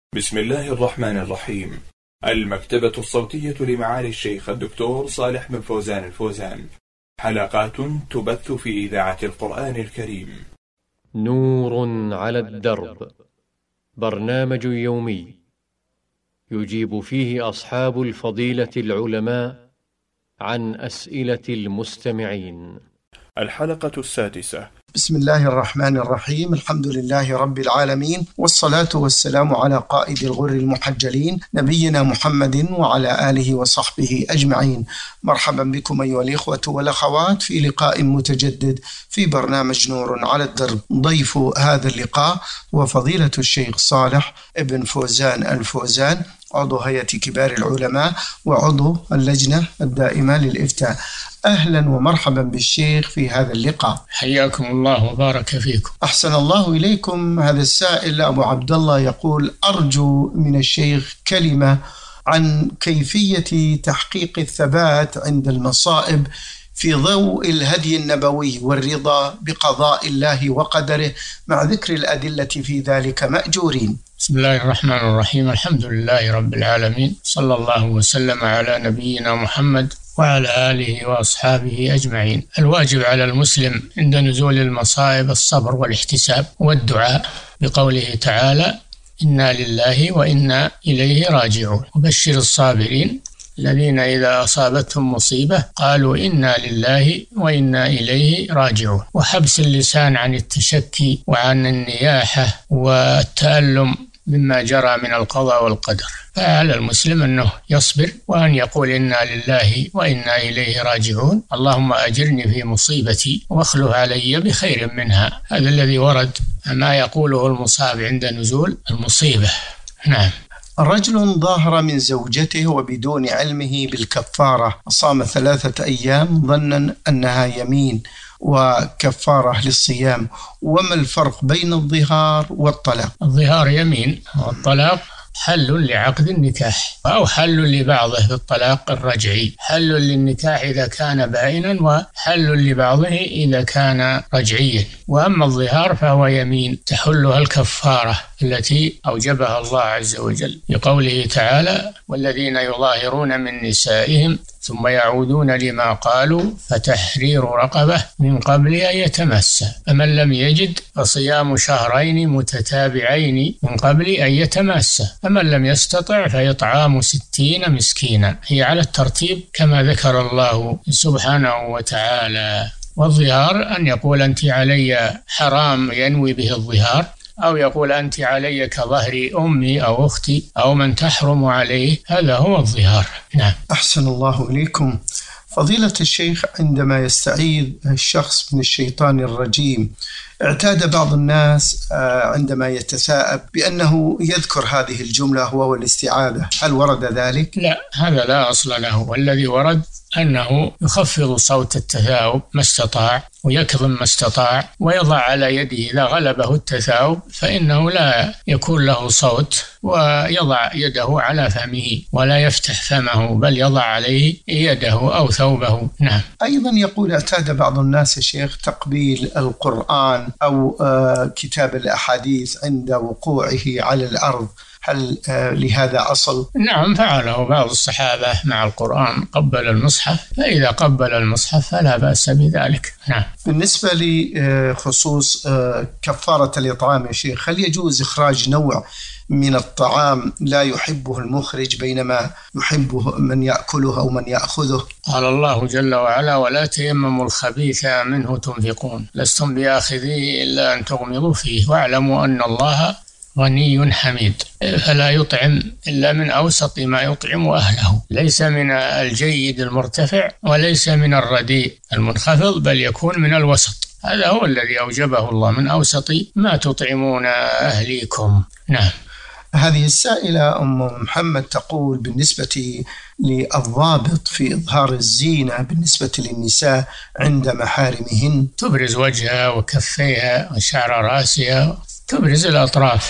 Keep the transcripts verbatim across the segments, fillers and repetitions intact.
بسم الله الرحمن الرحيم. المكتبة الصوتية لمعالي الشيخ الدكتور صالح بن فوزان الفوزان، حلقات تبث في إذاعة القرآن الكريم. نور على الدرب، برنامج يومي يجيب فيه أصحاب الفضيلة العلماء عن أسئلة المستمعين. الحلقة السادسة. بسم الله الرحمن الرحيم. الحمد لله رب العالمين، والصلاة والسلام على قائد الغر المحجلين نبينا محمد وعلى آله وصحبه أجمعين. مرحبا بكم أيها الإخوة والأخوات في لقاء متجدد في برنامج نور على الدرب. ضيف هذا اللقاء وفضيلة الشيخ صالح بن فوزان الفوزان، عضو هيئة كبار العلماء وعضو اللجنة الدائمة للإفتاء. أهلا ومرحبا بالشيخ في هذا اللقاء. حياكم الله وبارك فيكم. أحسن الله إليكم. هذا السائل أبو عبد الله يقول: أرجو من الشيخ كلمة عن كيفية تحقيق الثبات عند المصائب في ضوء الهدي النبوي والرضا بقضاء الله وقدره، مع ذكر الأدلة في ذلك مأجورين. بسم الله الرحمن الرحيم. الحمد لله رب العالمين، صلى الله وسلم على نبينا محمد وعلى آله وأصحابه أجمعين. الواجب على المسلم عند نزول المصائب الصبر والاحتساب والدعاء، بقوله تعالى: إنا لله وإنا إليه راجعون. وبشر الصابرين الذين إذا أصابتهم مصيبة قالوا إنا لله وإنا إليه راجعون. وحبس اللسان عن التشكي وعن النياحة والتألم مما جرى من القضاء والقدر. فعلى المسلم أنه يصبر وأن يقول إنا لله وإنا إليه راجعون، اللهم أجرني في مصيبتي واخلف علي بخير منها. هذا الذي ورد ما يقوله المصاب عند نزول المصيبة. نعم. رجل ظاهر من زوجته وبدون علمه بالكفارة، صام ثلاثة أيام ظنا أنها يمين وكفارة للصيام، وما الفرق بين الظهار والطلاق؟ الظهار يمين، والطلاق حل لعقد النكاح، أو حل لبعضه بالطلاق الرجعي. حل للنكاح إذا كان بائنا، وحل لبعضه إذا كان رجعيا. وأما الظهار فهو يمين تحلها الكفارة التي أوجبها الله عز وجل، بقوله تعالى: والذين يظاهرون من نسائهم ثم يعودون لما قالوا فتحرير رقبة من قبل أن يتمسى، فمن لم يجد فصيام شهرين متتابعين من قبل أن يتمسى، فمن لم يستطع فإطعام ستين مسكينا. هي على الترتيب كما ذكر الله سبحانه وتعالى. والظهار أن يقول أنت علي حرام ينوي به الظهار، أو يقول أنت علي كظهر أمي أو أختي أو من تحرم عليه، هذا هو الظهار. نعم. أحسن الله إليكم. فضيلة الشيخ، عندما يستعيذ الشخص من الشيطان الرجيم، اعتاد بعض الناس عندما يتثاءب بأنه يذكر هذه الجملة وهو الاستعاذة، هل ورد ذلك؟ لا، هذا لا أصل له. والذي ورد أنه يخفض صوت التثاؤب ما استطاع، ويكظم ما استطاع، ويضع على يده إذا غلبه التثاؤب فإنه لا يكون له صوت، ويضع يده على فمه ولا يفتح فمه، بل يضع عليه يده أو ثوبه. نعم. أيضا يقول: اعتاد بعض الناس يا شيخ تقبيل القرآن أو كتاب الأحاديث عند وقوعه على الأرض، هل لهذا أصل؟ نعم، فعله بعض الصحابة مع القرآن، قبل المصحف، فإذا قبل المصحف فلا بأس بذلك. نعم. بالنسبة لخصوص كفارة الإطعام يا شيخ، هل يجوز إخراج نوع من الطعام لا يحبه المخرج بينما يحبه من يأكله أو من يأخذه؟ قال الله جل وعلا: ولا تيمموا الخبيث منه تنفقون لستم بآخذيه إلا أن تغمضوا فيه واعلموا أن الله غني حميد. فلا يطعم إلا من أوسط ما يطعم أهله، ليس من الجيد المرتفع وليس من الرديء المنخفض، بل يكون من الوسط. هذا هو الذي أوجبه الله: من أوسط ما تطعمون أهليكم. نعم. هذه السائلة أم محمد تقول: بالنسبة للضابط في إظهار الزينة بالنسبة للنساء عند محارمهن، تبرز وجهها وكفيها وشعر رأسها، تبرز الأطراف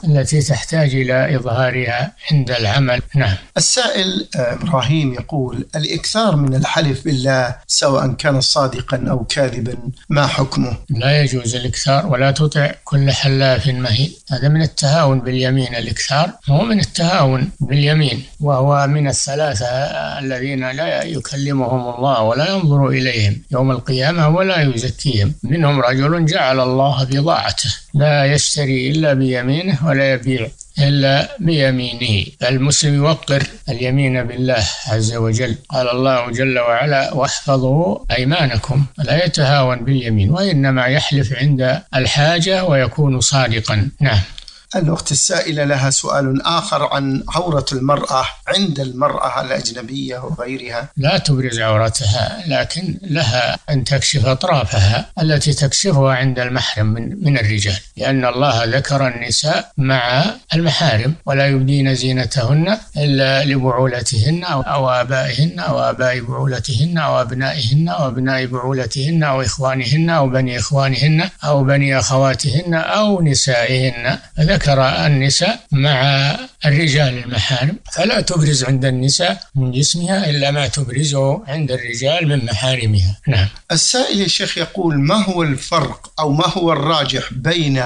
التي تحتاج إلى إظهارها عند العمل. نعم. السائل إبراهيم يقول: الإكثار من الحلف بالله سواء كان صادقا أو كاذبا ما حكمه؟ لا يجوز الإكثار، ولا تطع كل حلاف مهين. هذا من التهاون باليمين. الإكثار هو من التهاون باليمين، وهو من الثلاثة الذين لا يكلمهم الله ولا ينظر إليهم يوم القيامة ولا يزكيهم. منهم رجل جعل الله بضاعته لا يشتري إلا بيمينه ولا يبيع إلا بيمينه. فالمسلم يوقر اليمين بالله عز وجل. قال الله جل وعلا: واحفظوا أيمانكم. لا يتهاون باليمين، وإنما يحلف عند الحاجة ويكون صادقا. نعم. الأخت السائلة لها سؤال آخر عن عورة المرأة عند المرأة الأجنبية وغيرها. لا تبرز عورتها، لكن لها أن تكشف أطرافها التي تكشفها عند المحرم من, من الرجال، لأن الله ذكر النساء مع المحارم: ولا يبدين زينتهن إلا لبعولتهن أو آبائهن أو آباء بعولتهن أو أبنائهن أو أبناء بعولتهن أو إخوانهن أو بني إخوانهن أو بني أخواتهن أو نسائهن. ذكر النساء مع الرجال المحارم، فلا تبرز عند النساء من جسمها إلا ما تبرزه عند الرجال من محارمها. نعم. السائل يا شيخ يقول: ما هو الفرق أو ما هو الراجح بين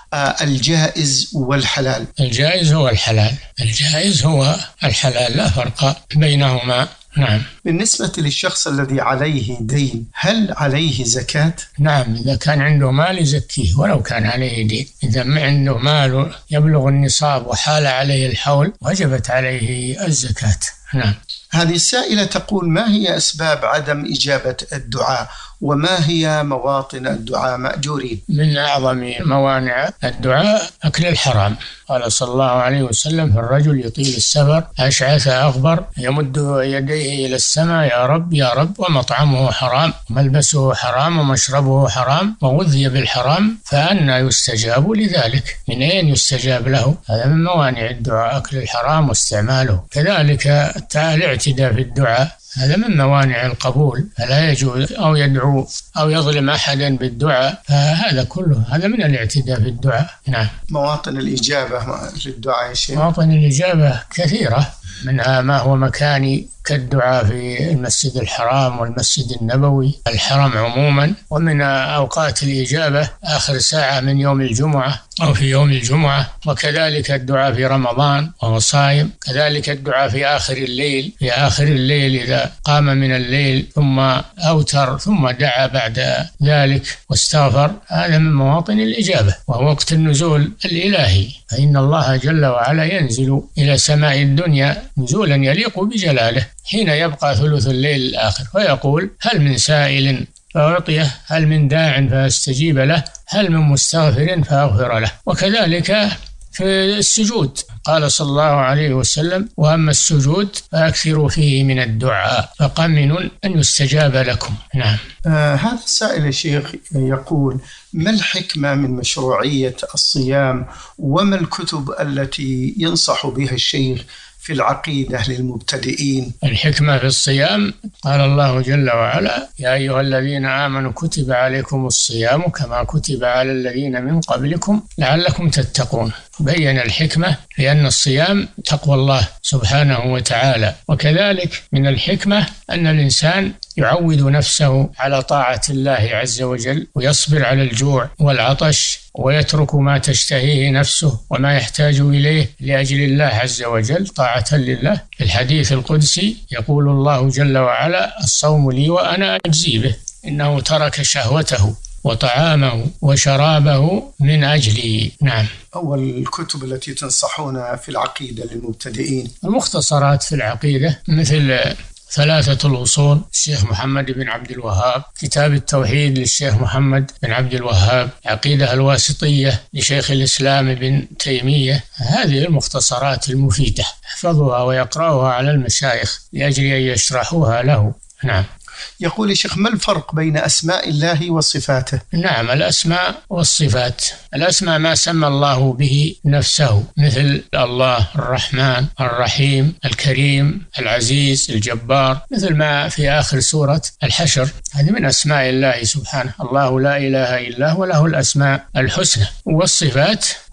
الجائز والحلال؟ الجائز هو الحلال. الجائز هو الحلال، لا فرق بينهما. نعم. بالنسبة للشخص الذي عليه دين، هل عليه زكاة؟ نعم، إذا كان عنده مال يزكيه ولو كان عليه دين. إذا ما عنده مال يبلغ النصاب وحال عليه الحول وجبت عليه الزكاة. نعم. هذه السائلة تقول: ما هي أسباب عدم إجابة الدعاء، وما هي مواطن الدعاء مأجورين؟ من أعظم موانع الدعاء أكل الحرام. قال صلى الله عليه وسلم: في الرجل يطيل السفر أشعث أغبر يمد يديه إلى السماء: يا رب يا رب، ومطعمه حرام وملبسه حرام ومشربه حرام وغذي بالحرام، فأنى يستجاب لذلك؟ من أين يستجاب له؟ هذا من موانع الدعاء، أكل الحرام واستعماله. كذلك الاعتداء في الدعاء، هذا من موانع القبول، فلا يجوز أو يدعو أو يظلم أحدا بالدعاء، فهذا كله هذا من الاعتداء في الدعاء. نعم. مواطن الإجابة للدعاء يا شيخ؟ مواطن الإجابة كثيرة، منها ما هو مكاني كالدعاء في المسجد الحرام والمسجد النبوي، الحرم عموما، ومن أوقات الإجابة آخر ساعة من يوم الجمعة أو في يوم الجمعة، وكذلك الدعاء في رمضان وهو صائم، كذلك الدعاء في آخر الليل، في آخر الليل إذا قام من الليل ثم أوتر ثم دعا بعد ذلك واستغفر، هذا من مواطن الإجابة، وهو وقت النزول الإلهي، فإن الله جل وعلا ينزل إلى سماء الدنيا نزولا يليق بجلاله حين يبقى ثلث الليل الآخر، ويقول: هل من سائل فأعطيه، هل من داع فأستجيب له، هل من مستغفر فأغفر له. وكذلك في السجود قال صلى الله عليه وسلم: وأما السجود فأكثروا فيه من الدعاء فقمن أن يستجاب لكم. نعم. آه هذا السائل يا شيخ يقول: ما الحكمة من مشروعية الصيام، وما الكتب التي ينصح بها الشيخ في العقيدة للمبتدئين؟ الحكمة في الصيام قال الله جل وعلا: يا أيها الذين آمنوا كتب عليكم الصيام كما كتب على الذين من قبلكم لعلكم تتقون. بين الحكمة لأن الصيام تقوى الله سبحانه وتعالى. وكذلك من الحكمة أن الإنسان يعود نفسه على طاعة الله عز وجل، ويصبر على الجوع والعطش، ويترك ما تشتهيه نفسه وما يحتاج إليه لأجل الله عز وجل طاعة لله. في الحديث القدسي يقول الله جل وعلا: الصوم لي وأنا أجزي به، إنه ترك شهوته وطعامه وشرابه من أجلي. نعم. أول الكتب التي تنصحون في العقيدة للمبتدئين؟ المختصرات في العقيدة مثل ثلاثة الأصول الشيخ محمد بن عبد الوهاب، كتاب التوحيد للشيخ محمد بن عبد الوهاب، عقيدة الواسطية لشيخ الإسلام ابن تيمية. هذه المختصرات المفيدة احفظوها ويقرأوها على المشايخ لأجل أن يشرحوها له. نعم. يقول الشيخ: ما الفرق بين أسماء الله وصفاته؟ نعم، الأسماء والصفات. الأسماء ما سمى الله به نفسه، مثل الله الرحمن الرحيم الكريم العزيز الجبار، مثل ما في آخر سورة الحشر، هذه من أسماء الله سبحانه. الله لا إله إلا هو له الأسماء الحسنى. والصفات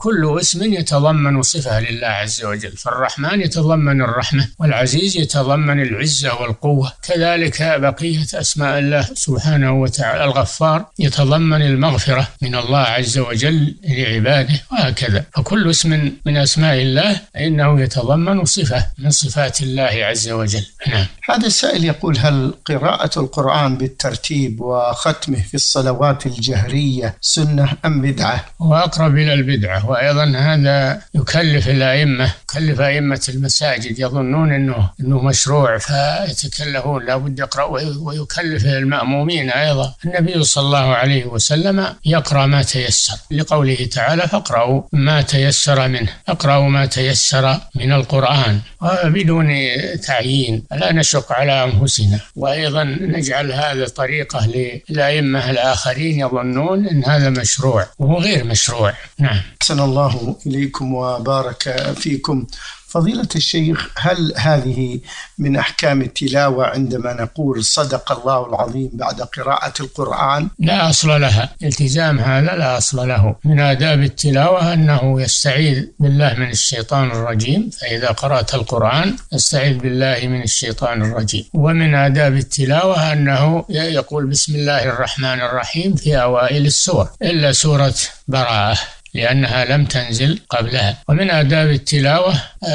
كل اسم يتضمن صفة لله عز وجل، فالرحمن يتضمن الرحمة، والعزيز يتضمن العزة والقوة، كذلك بقية أسماء الله سبحانه وتعالى. الغفار يتضمن المغفرة من الله عز وجل لعباده، وهكذا. فكل اسم من أسماء الله إنه يتضمن صفة من صفات الله عز وجل. نعم. هذا السائل يقول: هل قراءة القرآن بالترتيب وختمه في الصلوات الجهرية سنة أم بدعة؟ وأقرب إلى البدعة، وأيضا هذا يكلف الأئمة، يكلف أئمة المساجد، يظنون أنه أنه مشروع فيتكلفون لا بد يقرأ، ويكلف المأمومين أيضا. النبي صلى الله عليه وسلم يقرأ ما تيسر، لقوله تعالى: فاقرأوا ما تيسر منه، اقرأوا ما تيسر من القرآن، بدون تعيين، لا نشق على أنفسنا. وأيضا نجعل هذا طريقة للأئمة الآخرين يظنون أن هذا مشروع وهو غير مشروع. نعم. أحسن الله إليكم وبارك فيكم. فضيلة الشيخ، هل هذه من أحكام التلاوة عندما نقول صدق الله العظيم بعد قراءة القرآن؟ لا أصل لها، التزام هذا لا أصل له. من آداب التلاوة أنه يستعيذ بالله من الشيطان الرجيم، فإذا قرأت القرآن استعيذ بالله من الشيطان الرجيم. ومن آداب التلاوة أنه يقول بسم الله الرحمن الرحيم في أوائل السور، إلا سورة براءة لأنها لم تنزل قبلها. ومن آداب التلاوة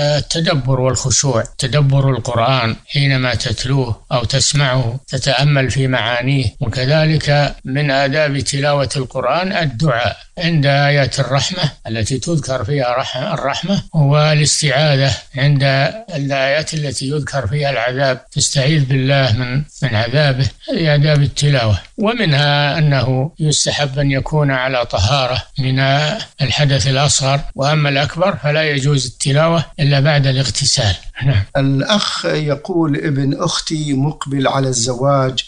التدبر والخشوع، تدبر القرآن حينما تتلوه أو تسمعه، تتأمل في معانيه. وكذلك من آداب تلاوة القرآن الدعاء عند آيات الرحمة التي تذكر فيها الرحمة، والاستعاذة عند الآيات التي يذكر فيها العذاب، تستعيذ بالله من من عذابه. هذه آداب التلاوة. ومنها أنه يستحب أن يكون على طهارة من الحدث الأصغر، وأما الأكبر فلا يجوز التلاوة إلا بعد الاغتسال. نعم. الأخ يقول: ابن أختي مقبل على الزواج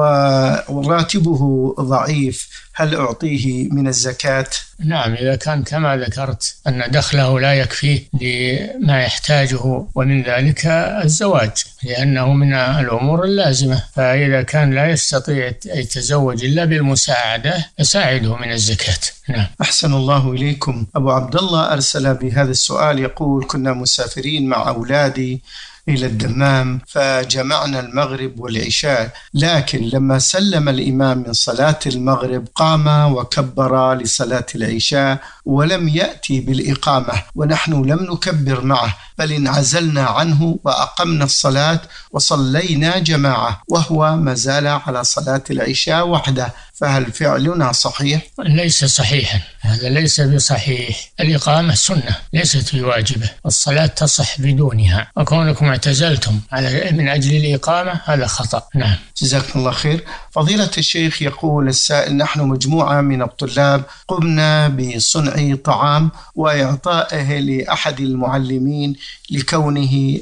وراتبه ضعيف، هل أعطيه من الزكاة؟ نعم، إذا كان كما ذكرت أن دخله لا يكفيه لما يحتاجه، ومن ذلك الزواج لأنه من الأمور اللازمة، فإذا كان لا يستطيع أن يتزوج إلا بالمساعدة فساعده من الزكاة. نعم. أحسن الله إليكم. أبو عبد الله أرسل بهذا السؤال يقول: كنا مسافرين مع أولادي إلى الدمام فجمعنا المغرب والعشاء، لكن لما سلم الإمام من صلاة المغرب قام وكبر لصلاة العشاء ولم يأتي بالإقامة، ونحن لم نكبر معه بل انعزلنا عنه وأقمنا الصلاة وصلينا جماعة، وهو ما زال على صلاة العشاء وحده، فهل فعلنا صحيح؟ ليس صحيحا، هذا ليس بصحيح. الإقامة سنة ليست بواجبة، الصلاة تصح بدونها، وكونكم اعتزلتم على من أجل الإقامة هذا خطأ. نعم. جزاكم الله خير. فضيلة الشيخ، يقول السائل: نحن مجموعة من الطلاب قمنا بصنع طعام وإعطائه لأحد المعلمين لكونه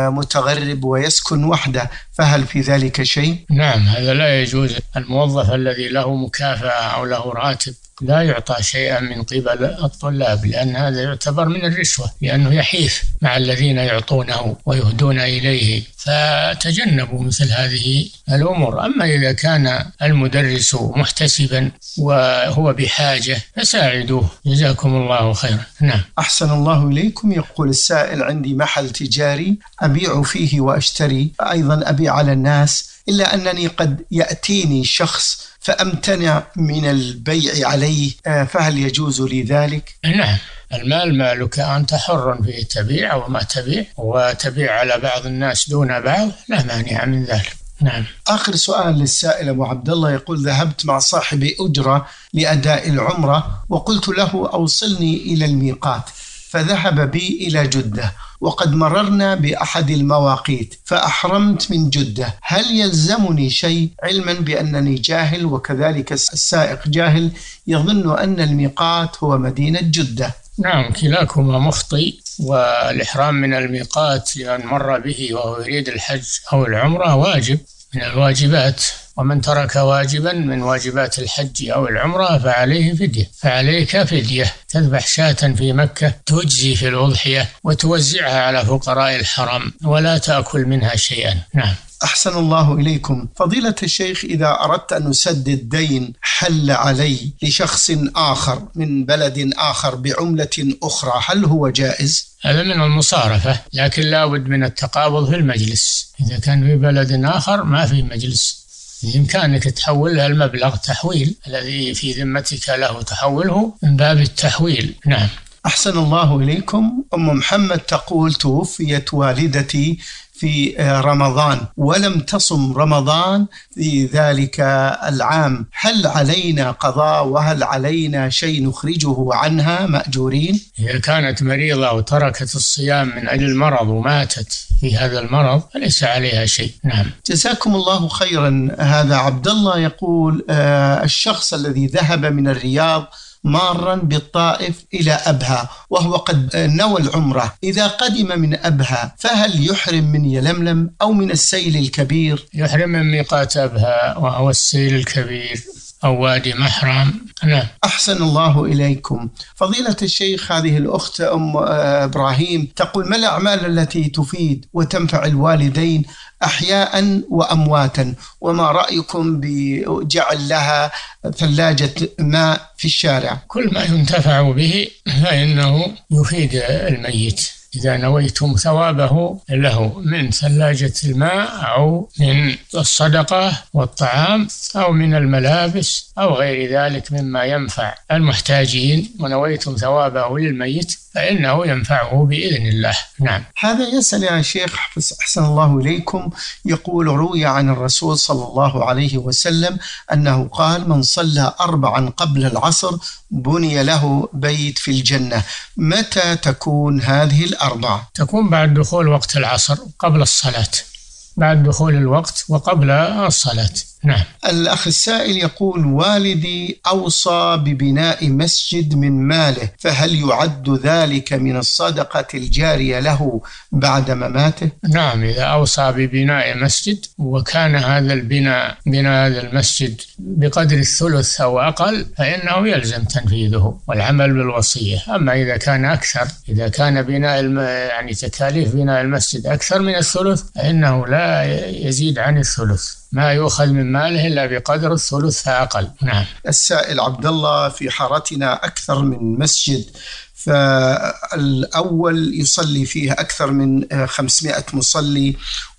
متغرب ويسكن وحده، فهل في ذلك شيء؟ نعم، هذا لا يجوز. الموظف الذي له مكافأة أو له راتب لا يعطى شيئا من قبل الطلاب، لأن هذا يعتبر من الرشوة، لأنه يحيف مع الذين يعطونه ويهدون إليه، فتجنبوا مثل هذه الأمور. أما إذا كان المدرس محتسبا وهو بحاجة فساعدوه، جزاكم الله خيرا. نعم. أحسن الله إليكم. يقول السائل: عندي محل تجاري أبيع فيه وأشتري، أيضا أبيع على الناس، إلا أنني قد يأتيني شخص فأمتنع من البيع عليه، فهل يجوز لي ذلك؟ نعم، المال مالك، أنت حر فيه، تبيع أو ما تبيع، وتبيع على بعض الناس دون بعض لا مانع من ذلك. نعم. آخر سؤال للسائل أبو عبد الله، يقول: ذهبت مع صاحب أجرة لأداء العمرة وقلت له أوصلني إلى الميقات، فذهب بي إلى جدة وقد مررنا بأحد المواقيت فأحرمت من جدة، هل يلزمني شيء علما بأنني جاهل وكذلك السائق جاهل يظن أن الميقات هو مدينة جدة؟ نعم، كلاكما مخطئ، والإحرام من الميقات لمن مر به وهو يريد الحج أو العمرة واجب من الواجبات، ومن ترك واجبا من واجبات الحج أو العمرة فعليه فدية فعليك فدية تذبح شاة في مكة تجزي في الأضحية وتوزعها على فقراء الحرم ولا تأكل منها شيئا. نعم. أحسن الله إليكم. فضيلة الشيخ، إذا أردت أن نسدد دين حل علي لشخص آخر من بلد آخر بعملة أخرى، هل هو جائز؟ هذا من المصارفة، لكن لا بد من التقابض في المجلس. إذا كان في بلد آخر ما في مجلس، بإمكانك تحول له المبلغ تحويل الذي في ذمتك له تحوله من باب التحويل. نعم. أحسن الله إليكم. أم محمد تقول: توفيت والدتي في رمضان ولم تصم رمضان في ذلك العام، هل علينا قضاء وهل علينا شيء نخرجه عنها مأجورين؟ إذا كانت مريضة وتركت الصيام من أجل المرض وماتت في هذا المرض فليس عليها شيء. نعم. جزاكم الله خيرا. هذا عبد الله يقول: آه الشخص الذي ذهب من الرياض مارا بالطائف إلى أبها وهو قد نوى العمرة، إذا قدم من أبها فهل يحرم من يلملم أو من السيل الكبير؟ يحرم من ميقات أبها وهو السيل الكبير أو وادي محرم. نعم. أحسن الله إليكم. فضيلة الشيخ، هذه الأخت أم إبراهيم تقول: ما الأعمال التي تفيد وتنفع الوالدين أحياء وأمواتا، وما رأيكم بجعل لها ثلاجة ماء في الشارع؟ كل ما ينتفع به فإنه يفيد الميت. إذا نويتم ثوابه له من ثلاجة الماء أو من الصدقة والطعام أو من الملابس أو غير ذلك مما ينفع المحتاجين، ونويتم ثوابه للميت فإنه ينفعه بإذن الله. نعم. هذا يسأل يا شيخ أحسن الله إليكم، يقول: روي عن الرسول صلى الله عليه وسلم أنه قال: من صلى أربعا قبل العصر بني له بيت في الجنة. متى تكون هذه الأربعة؟ تكون بعد دخول وقت العصر قبل الصلاة، بعد دخول الوقت وقبل الصلاة. نعم. الأخ السائل يقول: والدي أوصى ببناء مسجد من ماله، فهل يعد ذلك من الصدقة الجارية له بعد مماته؟ نعم، إذا أوصى ببناء مسجد وكان هذا البناء بناء هذا المسجد بقدر الثلث أو أقل فإنه يلزم تنفيذه والعمل بالوصية. أما إذا كان أكثر، إذا كان بناء الم... يعني تكاليف بناء المسجد أكثر من الثلث فإنه لا يزيد عن الثلث، ما يؤخذ من ماله إلا بقدر الثلث فأقل. نعم. السائل عبد الله: في حارتنا أكثر من مسجد، فالأول يصلي فيه أكثر من خمسمائة مصلي،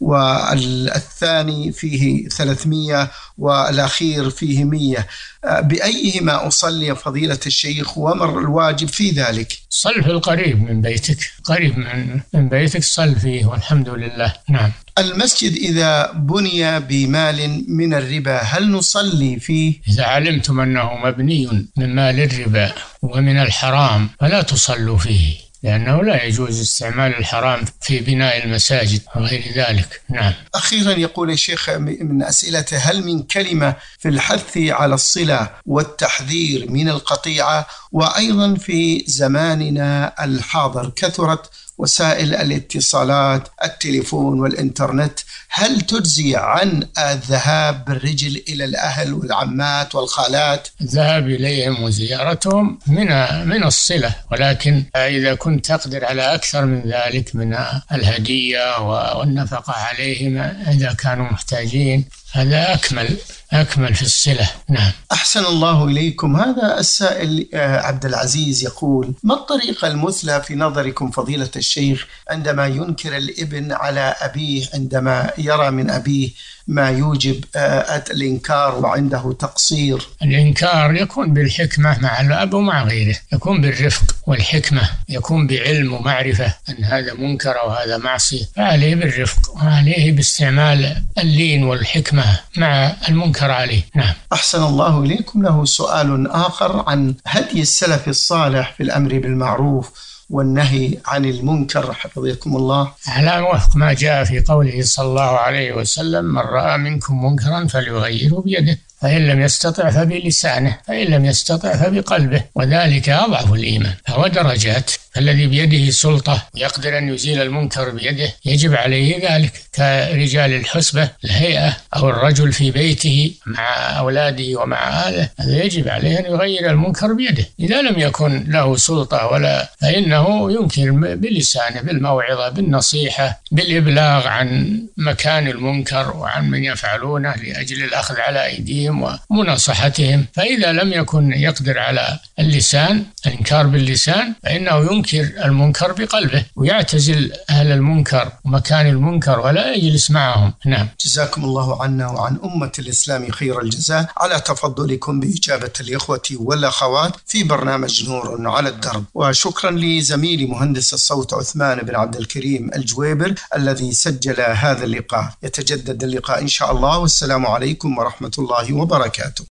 والثاني فيه ثلاثمائة، والأخير فيه مئة، بأيهما أصلي فضيلة الشيخ ومر الواجب في ذلك؟ صل في القريب من بيتك، قريب من, من بيتك صل فيه والحمد لله. نعم. المسجد إذا بني بمال من الربا هل نصلي فيه؟ إذا علمتم أنه مبني من مال الربا ومن الحرام فلا تصلوا فيه، لأنه لا يجوز استعمال الحرام في بناء المساجد وغير ذلك. نعم. أخيرا يقول الشيخ من أسئلته: هل من كلمة في الحث على الصلة والتحذير من القطيعة؟ وأيضا في زماننا الحاضر كثرت وسائل الاتصالات، التليفون والإنترنت، هل تجزي عن الذهاب بالرجل إلى الأهل والعمات والخالات؟ الذهاب إليهم وزيارتهم من من الصلة، ولكن إذا كنت تقدر على أكثر من ذلك من الهدية والنفقة عليهم إذا كانوا محتاجين هذا أكمل أكمل في الصلة. نعم. أحسن الله إليكم. هذا السائل عبد العزيز يقول: ما الطريقة المثلى في نظركم فضيلة الشيخ عندما ينكر الابن على أبيه عندما يرى من أبيه ما يوجب الإنكار وعنده تقصير؟ الإنكار يكون بالحكمة مع الأب ومع غيره، يكون بالرفق والحكمة، يكون بعلم ومعرفة أن هذا منكر وهذا معصية، فعليه بالرفق وعليه باستعمال اللين والحكمة مع المنكر عليه. نعم. أحسن الله إليكم. له سؤال آخر عن هدي السلف الصالح في الأمر بالمعروف والنهي عن المنكر حفظكم الله، على وفق ما جاء في قوله صلى الله عليه وسلم: من رأى منكم منكرا فليغيره بيده، فإن لم يستطع فبلسانه، فإن لم يستطع فبقلبه، وذلك أضعف الإيمان. فهو درجات، الذي بيده سلطة يقدر أن يزيل المنكر بيده يجب عليه ذلك، كرجال الحسبة الهيئة أو الرجل في بيته مع أولاده ومع أهله، هذا يجب عليه أن يغير المنكر بيده. إذا لم يكن له سلطة ولا فإنه ينكر بلسانه، بالموعظة، بالنصيحة، بالإبلاغ عن مكان المنكر وعن من يفعلونه لأجل الأخذ على أيديهم ومناصحتهم. فإذا لم يكن يقدر على اللسان، الإنكار باللسان، فإنه ينكر المنكر بقلبه ويعتزل أهل المنكر ومكان المنكر ولا يجلس معهم. نعم. جزاكم الله عنا وعن أمة الإسلام خير الجزاء على تفضلكم بإجابة الإخوة والأخوات في برنامج نور على الدرب، وشكرا لزميلي مهندس الصوت عثمان بن عبد الكريم الجويبر الذي سجل هذا اللقاء. يتجدد اللقاء إن شاء الله، والسلام عليكم ورحمة الله وبركاته.